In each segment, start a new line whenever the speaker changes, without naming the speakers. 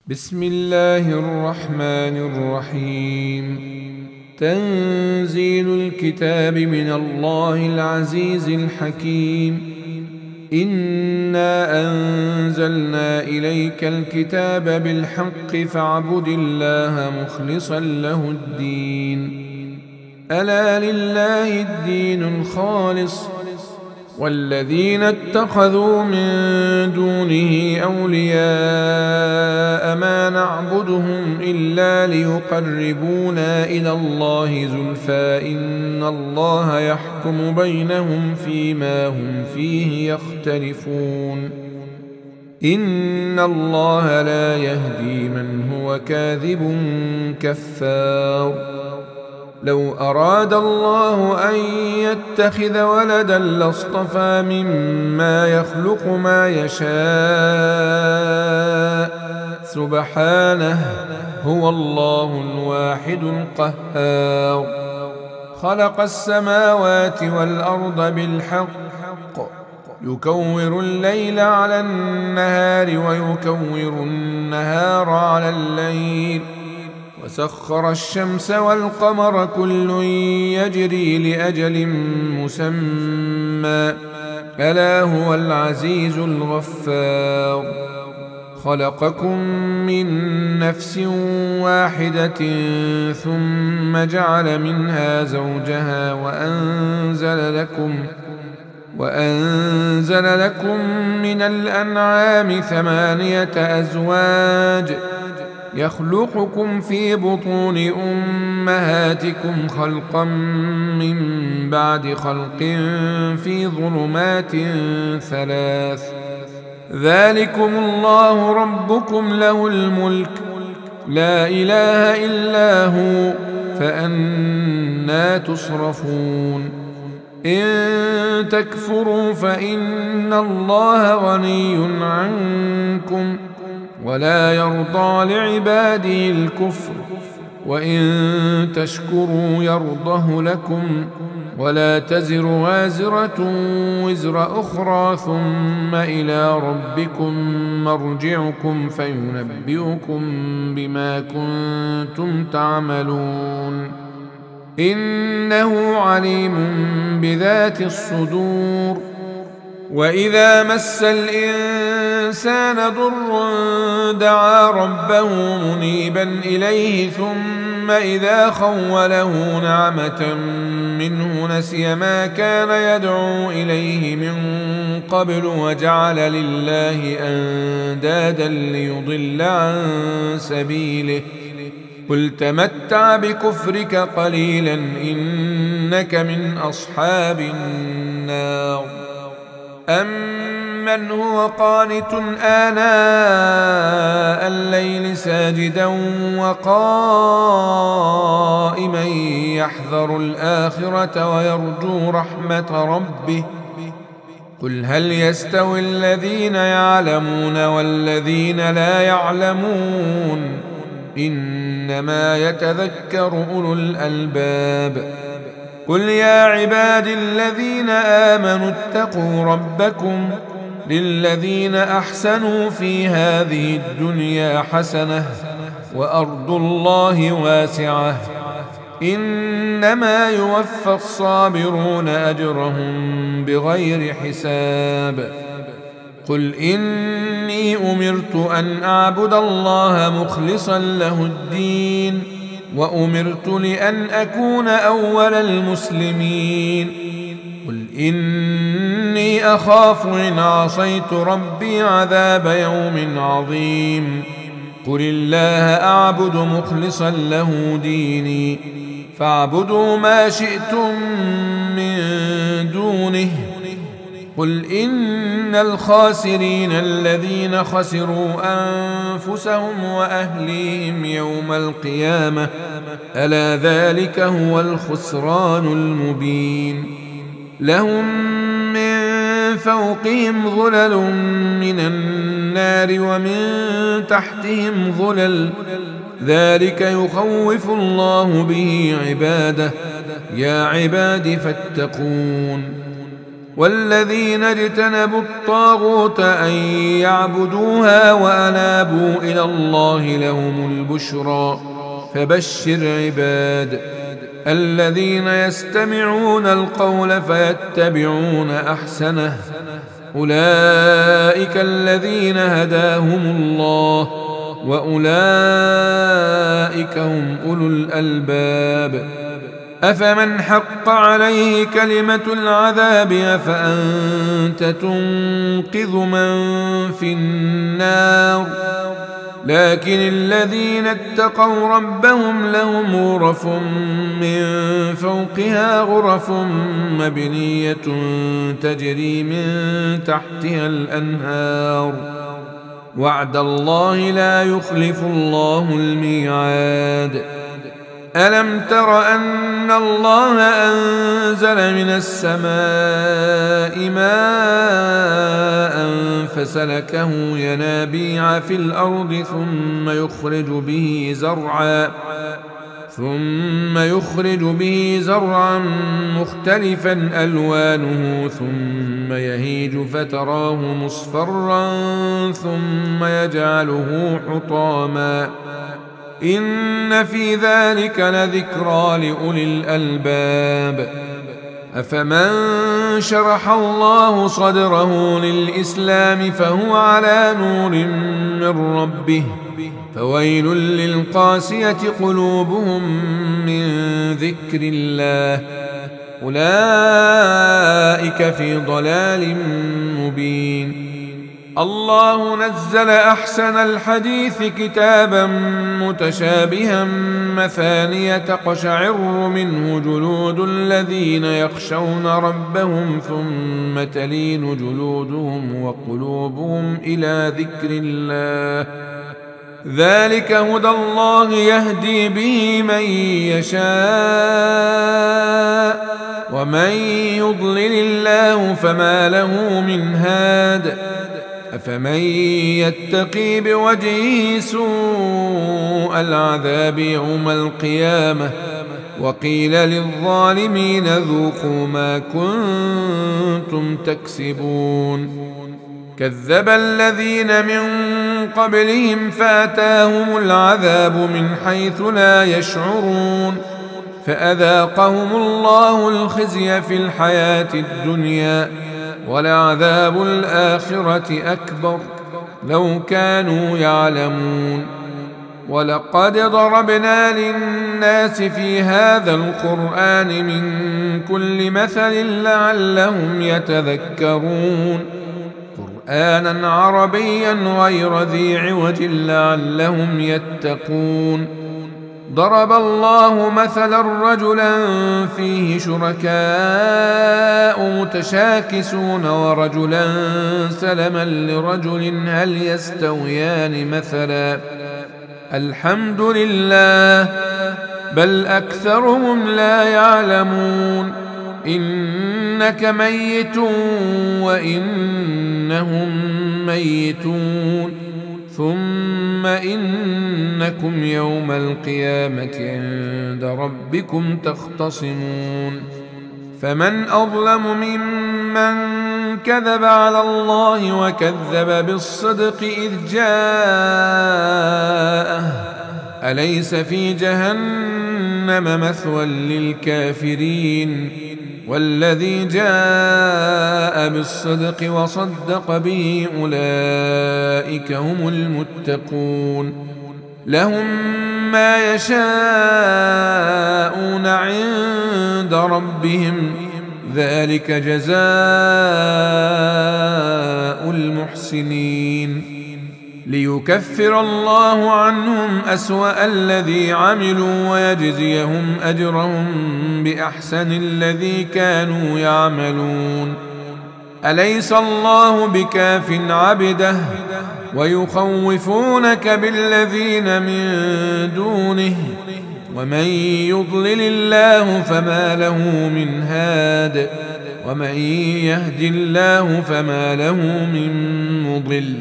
بسم الله الرحمن الرحيم. تنزيل الكتاب من الله العزيز الحكيم. إنا أنزلنا إليك الكتاب بالحق فاعبد الله مخلصا له الدين. ألا لله الدين الخالص والذين اتخذوا من دونه أولياء ما نعبدهم إلا ليقربونا إلى الله زلفى إن الله يحكم بينهم فيما هم فيه يختلفون. إن الله لا يهدي من هو كاذب كفار. لو أراد الله أن يتخذ ولدا لاصطفى مما يخلق ما يشاء سبحانه هو الله الواحد القهار. خلق السماوات والأرض بالحق يكور الليل على النهار ويكور النهار على الليل وسخر الشمس والقمر كل يجري لأجل مسمى ألا هو العزيز الغفار. خلقكم من نفس واحدة ثم جعل منها زوجها وأنزل لكم من الأنعام 8 أزواج يخلقكم في بطون أمهاتكم خلقا من بعد خلق في ظلمات 3 ذلكم الله ربكم له الملك لا إله إلا هو فأنى تصرفون. إن تكفروا فإن الله غني عنكم ولا يرضى لعباده الكفر وإن تشكروا يرضه لكم ولا تزر وازرة وزر أخرى ثم إلى ربكم مرجعكم فينبئكم بما كنتم تعملون. إنه عليم بذات الصدور. وإذا مس الإنسان ضر دعا ربه منيبا إليه ثم إذا خوله نعمة منه نسي ما كان يدعو إليه من قبل وجعل لله أندادا ليضل عن سبيله. قل تمتع بكفرك قليلا إنك من أصحاب النار. أمن هو قانت آناء الليل ساجدا وقائما يحذر الآخرة ويرجو رحمة ربه. قل هل يستوي الذين يعلمون والذين لا يعلمون إنما يتذكر أولو الألباب. قل يا عباد الذين آمنوا اتقوا ربكم للذين أحسنوا في هذه الدنيا حسنة وأرض الله واسعة إنما يوفى الصابرون أجرهم بغير حساب. قل إني أمرت أن أعبد الله مخلصا له الدين وأمرت لأن أكون أول المسلمين. قل إني أخاف إن عصيت ربي عذاب يوم عظيم. قل الله أعبد مخلصا له ديني فاعبدوا ما شئتم من دونه. قل إن الخاسرين الذين خسروا أنفسهم وأهليهم يوم القيامة ألا ذلك هو الخسران المبين. لهم من فوقهم ظلل من النار ومن تحتهم ظلل ذلك يخوف الله به عباده يا عباد فاتقون. والذين اجتنبوا الطاغوت أن يعبدوها وأنابوا إلى الله لهم البشرى فبشر عباد الذين يستمعون القول فيتبعون أحسنه أولئك الذين هداهم الله وأولئك هم أولو الألباب أفمن حق عليه كلمة العذاب أفأنت تنقذ من في النار لكن الذين اتقوا ربهم لهم غرف من فوقها غرف مبنية تجري من تحتها الأنهار وعد الله لا يخلف الله الميعاد ألم تر أن الله أنزل من السماء ماء فسلكه ينابيع في الأرض ثم يخرج به زرعا مختلفا ألوانه ثم يهيج فتراه مصفرا ثم يجعله حطاما إن في ذلك لذكرى لأولي الألباب أفمن شرح الله صدره للإسلام فهو على نور من ربه فويل للقاسية قلوبهم من ذكر الله أولئك في ضلال مبين الله نزل أحسن الحديث كتابا متشابها مثانية تقشعر منه جلود الذين يخشون ربهم ثم تلين جلودهم وقلوبهم إلى ذكر الله ذلك هدى الله يهدي به من يشاء ومن يضلل الله فما له من هاد أفمن يتقي بوجهه سوء العذاب يوم القيامة وقيل للظالمين ذوقوا ما كنتم تكسبون كذب الذين من قبلهم فأتاهم العذاب من حيث لا يشعرون فأذاقهم الله الخزي في الحياة الدنيا ولعذاب الآخرة أكبر لو كانوا يعلمون ولقد ضربنا للناس في هذا القرآن من كل مثل لعلهم يتذكرون قرآنا عربيا غير ذي عوج لعلهم يتقون ضرب الله مثلا رجلا فيه شركاء متشاكسون ورجلا سلما لرجل هل يستويان مثلا الحمد لله بل أكثرهم لا يعلمون إنك ميت وإنهم ميتون ثم إنكم يوم القيامة عند ربكم تختصمون فمن أظلم ممن كذب على الله وكذب بالصدق إذ جاءه أليس في جهنم مثوى للكافرين والذي جاء بالصدق وصدق به أولئك هم المتقون لهم ما يشاءون عند ربهم ذلك جزاء المحسنين ليكفر الله عنهم أسوأ الذي عملوا ويجزيهم أجرهم بأحسن الذي كانوا يعملون أليس الله بكاف عبده ويخوفونك بالذين من دونه ومن يضلل الله فما له من هاد ومن يهد الله فما له من مضل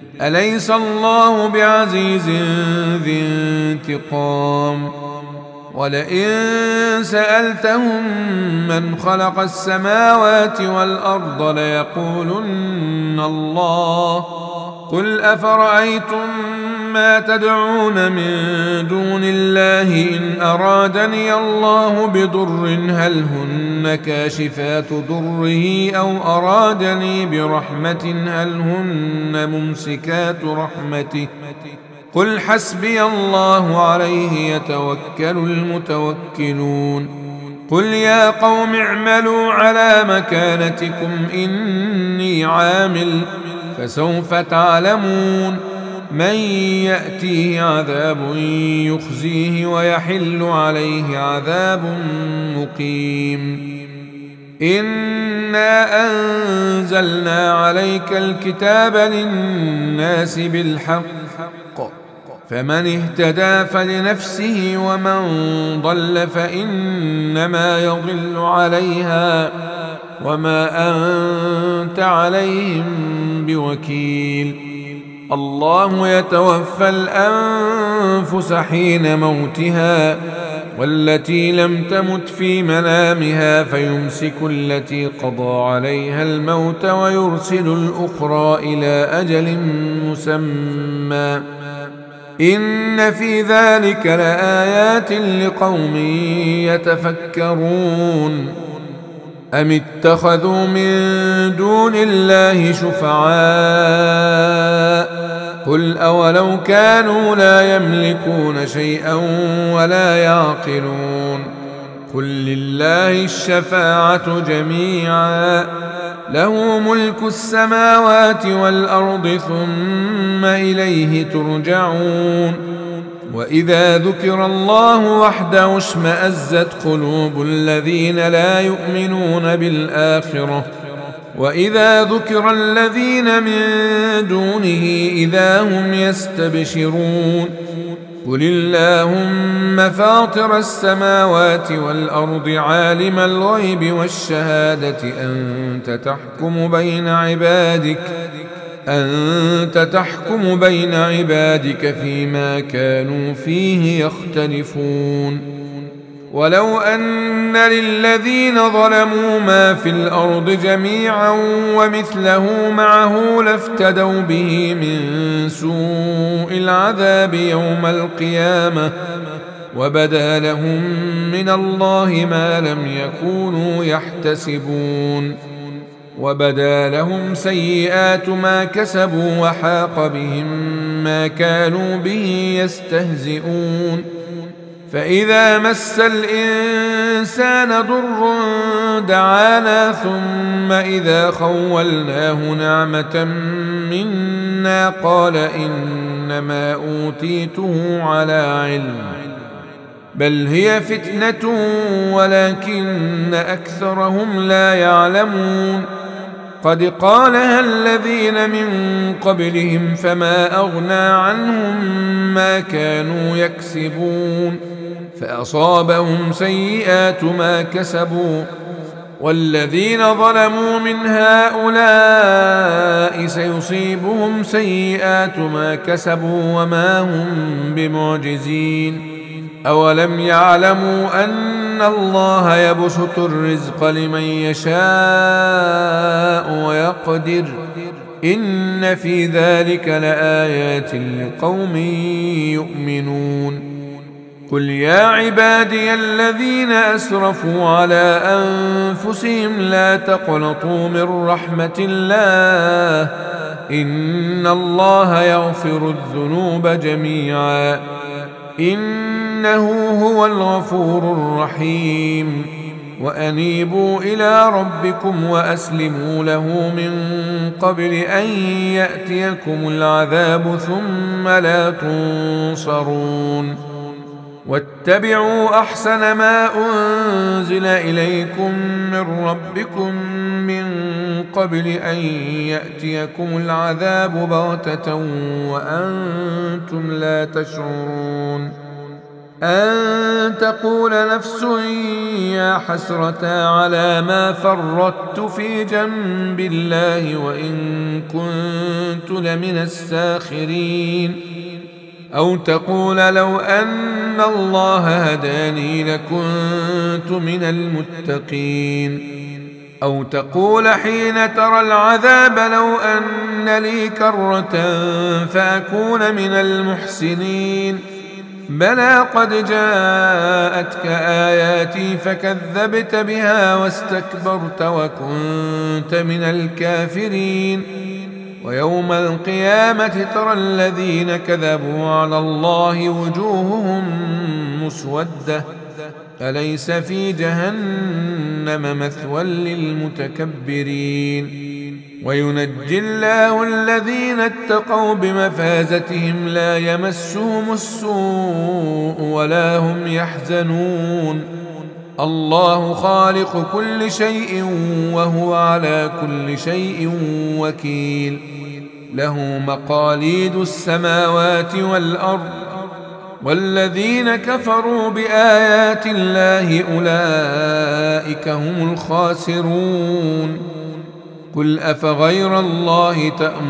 أليس الله بعزيز ذي انتقام ولئن سألتهم من خلق السماوات والأرض ليقولن الله. قل أفرأيتم ما تدعون من دون الله إن أرادني الله بضر هل هن كاشفات ضره أو أرادني برحمة هل هن ممسكات رحمته قل حسبي الله عليه يتوكل المتوكلون. قل يا قوم اعملوا على مكانتكم إني عامل فسوف تعلمون من يأتيه عذاب يخزيه ويحل عليه عذاب مقيم. إنا أنزلنا عليك الكتاب للناس بالحق فمن اهتدى فلنفسه ومن ضل فإنما يضل عليها وما أنت عليهم بوكيل. الله يتوفى الأنفس حين موتها والتي لم تمت في منامها فيمسك التي قضى عليها الموت ويرسل الأخرى إلى أجل مسمى إن في ذلك لآيات لقوم يتفكرون. أم اتخذوا من دون الله شفعاء قل أولو كانوا لا يملكون شيئا ولا يعقلون قل لله الشفاعة جميعا له ملك السماوات والأرض ثم إليه ترجعون. وإذا ذكر الله وحده اشمأزت قلوب الذين لا يؤمنون بالآخرة وإذا ذكر الذين من دونه إذا هم يستبشرون. قل اللهم فاطر السماوات والأرض عالم الغيب والشهادة أنت تحكم بين عبادك فيما كانوا فيه يختلفون. ولو أن للذين ظلموا ما في الأرض جميعا ومثله معه لافتدوا به من سوء العذاب يوم القيامة وبدا لهم من الله ما لم يكونوا يحتسبون. وبدا لهم سيئات ما كسبوا وحاق بهم ما كانوا به يستهزئون. فإذا مس الإنسان ضر دعانا ثم إذا خولناه نعمة منا قال إنما أوتيته على علم بل هي فتنة ولكن أكثرهم لا يعلمون. قد قالها الذين من قبلهم فما أغنى عنهم ما كانوا يكسبون فأصابهم سيئات ما كسبوا والذين ظلموا من هؤلاء سيصيبهم سيئات ما كسبوا وما هم بمعجزين. أولم يعلموا أن الله يبسط الرزق لمن يشاء ويقدر إن في ذلك لآيات لقوم يؤمنون. قل يا عبادي الذين أسرفوا على أنفسهم لا تقنطوا من رحمة الله إن الله يغفر الذنوب جميعا إنه هو الغفور الرحيم. وأنيبوا إلى ربكم وأسلموا له من قبل أن يأتيكم العذاب ثم لا تنصرون. واتبعوا أحسن ما أنزل إليكم من ربكم من قبل أن يأتيكم العذاب بغتة وأنتم لا تشعرون. أن تقول نفس يا حسرة على ما فرطت في جنب الله وإن كنت لمن الساخرين. أو تقول لو أن الله هداني لكنت من المتقين، أو تقول حين ترى العذاب لو أن لي كرة فأكون من المحسنين. بلى قد جاءتك آياتي فكذبت بها واستكبرت وكنت من الكافرين. ويوم القيامة ترى الذين كذبوا على الله وجوههم مسودة، أليس في جهنم مثوى للمتكبرين. وينجي الله الذين اتقوا بمفازتهم لا يمسهم السوء ولا هم يحزنون. الله خالق كل شيء وهو على كل شيء وكيل، له مقاليد السماوات والأرض، والذين كفروا بآيات الله أولئك هم الخاسرون. قل أفغير الله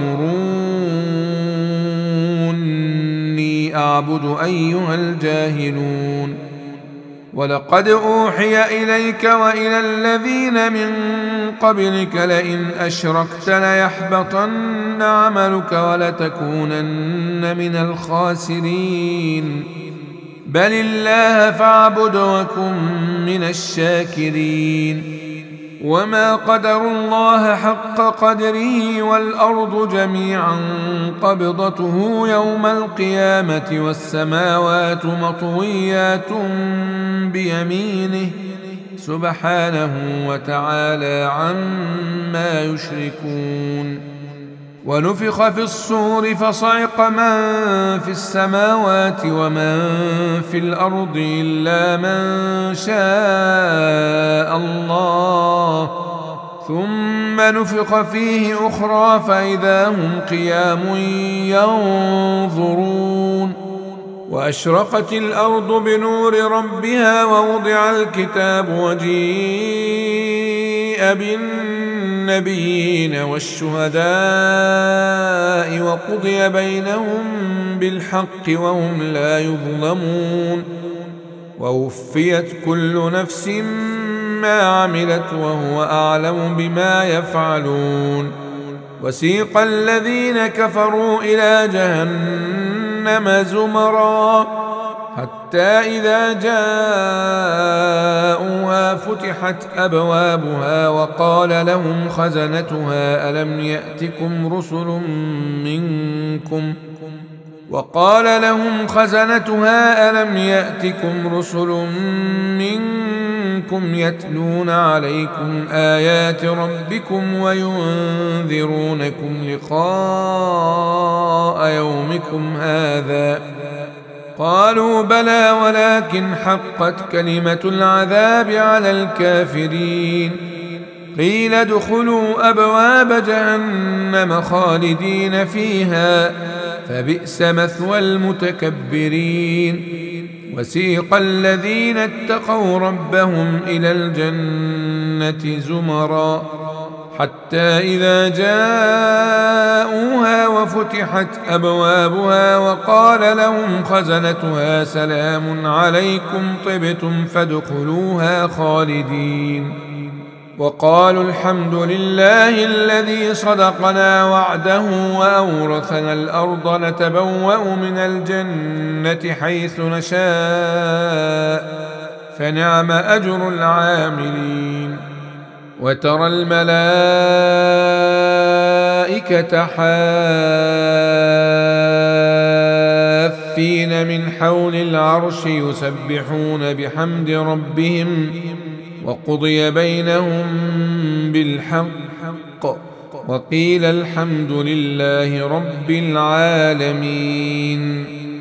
تأمروني أعبد أيها الجاهلون؟ ولقد أوحي إليك وإلى الذين من قبلك لئن أشركت ليحبطن عملك ولتكونن من الخاسرين. بل الله فاعبد وكن من الشاكرين. وما قدروا الله حق قدره والأرض جميعا قبضته يوم القيامة والسماوات مطويات بيمينه سبحانه وتعالى عما يشركون. ونفخ في الصور فصعق من في السماوات ومن في الأرض إلا من شاء الله، ثم نفخ فيه أخرى فإذا هم قيام ينظرون. وأشرقت الأرض بنور ربها ووضع الكتاب وجيء بالنبيين والشهداء وقضي بينهم بالحق وهم لا يظلمون. ووفيت كل نفس ما عملت وهو أعلم بما يفعلون. وسيق الذين كفروا إلى جهنم زمرا حتى إذا جاءوها فتحت أبوابها وقال لهم خزنتها ألم يأتكم رسل منكم يتلون عليكم آيات ربكم وينذرونكم لقاء يومكم هذا؟ قالوا بلى ولكن حقت كلمة العذاب على الكافرين. قيل ادخلوا أبواب جهنم خالدين فيها فبئس مثوى المتكبرين. وسيق الذين اتقوا ربهم إلى الجنة زمرا حتى إذا جاءوها وفتحت أبوابها وقال لهم خزنتها سلام عليكم طبتم فادخلوها خالدين. وقالوا الحمد لله الذي صدقنا وعده وأورثنا الأرض نتبوأ من الجنة حيث نشاء فنعم أجر العاملين. وترى الملائكة حافين من حول العرش يسبحون بحمد ربهم وقضي بينهم بالحق وقيل الحمد لله رب العالمين.